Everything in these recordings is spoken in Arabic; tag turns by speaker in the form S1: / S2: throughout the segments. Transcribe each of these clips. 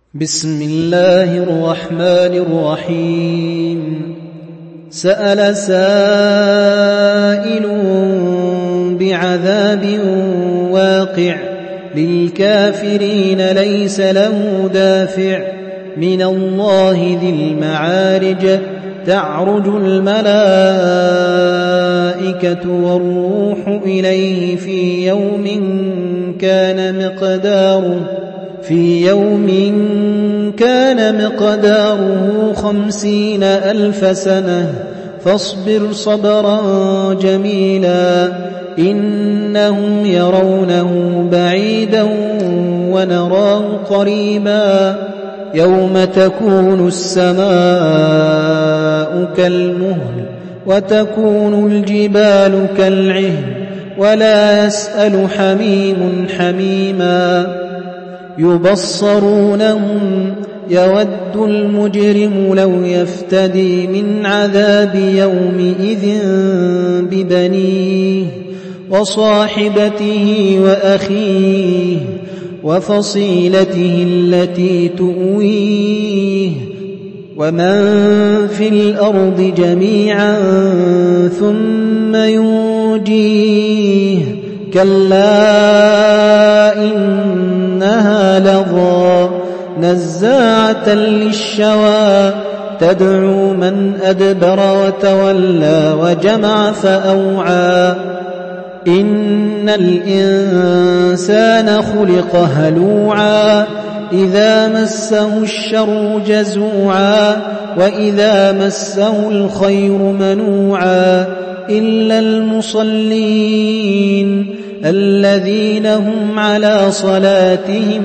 S1: بسم الله الرحمن الرحيم. سأل سائل بعذاب واقع للكافرين ليس له دافع من الله ذي المعارج. تعرج الملائكة والروح إليه في يوم كان مقداره 50,000 سنة فاصبر صبرا جميلا إنهم يرونه بعيدا ونراه قريبا يوم تكون السماء كالمهل وتكون الجبال كالعهن ولا يسأل حميم حميما يبصرونهم يود المجرم لو يفتدي من عذاب يومئذ ببنيه وصاحبته وأخيه وفصيلته التي تؤويه ومن في الأرض جميعا ثم ينجيه كلا إنها لظى نزاعة للشوى تدعو من أدبر وتولى وجمع فأوعى إن الإنسان خلق هلوعا إذا مسه الشر جزوعا وإذا مسه الخير منوعا إلا المصلين الذين هم على صلاتهم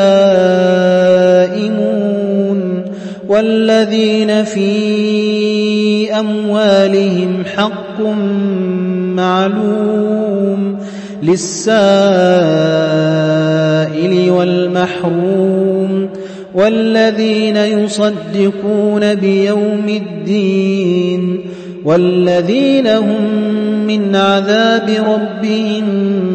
S1: دائمون والذين في أموالهم حق معلوم للسائل والمحروم والذين يصدقون بيوم الدين والذين هم من عذاب ربهم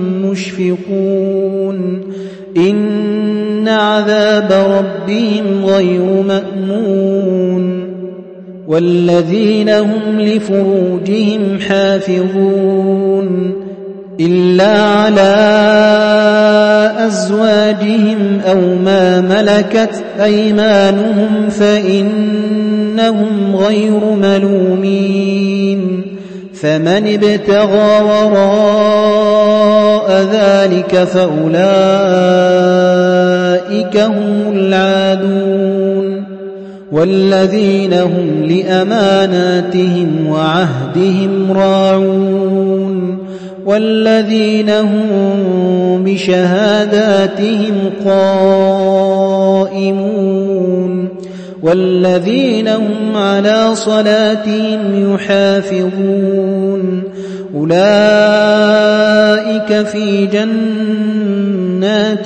S1: مشفقون إن عذاب ربهم غير مأمون والذين هم لفروجهم حافظون إلا على أزواجهم أو ما ملكت أيمانهم فإنهم غير ملومين فمن ابتغى وراء ذلك فأولئك هم العادون والذين هم لأماناتهم وعهدهم راعون والذين هم بشهاداتهم قائمون والذين هم على صلاتهم يحافظون أولئك في جنات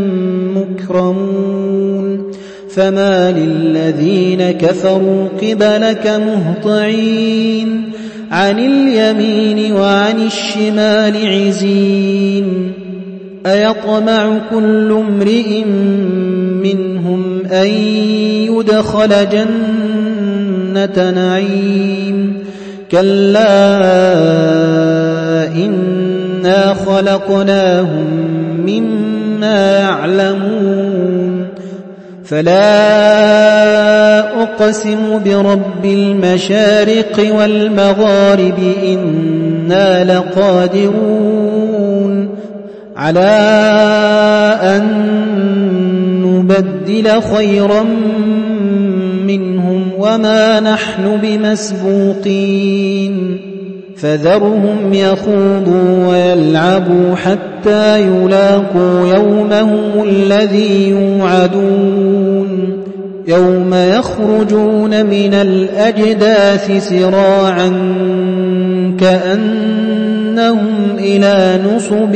S1: مكرمون فما للذين كفروا قبلك مهطعين عن اليمين وعن الشمال عزين أيطمع كل امرئ منهم أن يدخل جنة نعيم كلا إنا خلقناهم مما يعلمون فلا أقسم برب المشارق والمغارب إنا لقادرون على أن نبدل خيرا منهم وما نحن بمسبوقين فذرهم يخوضوا ويلعبوا حتى يلاقوا يومهم الذي يوعدون يوم يخرجون من الأجداث سراعا كأنهم إلى نصب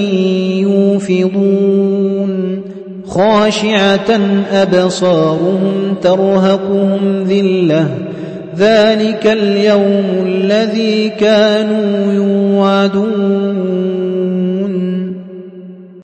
S1: يوفضون خاشعة أبصارهم ترهقهم ذلة ذلك اليوم الذي كانوا يوعدون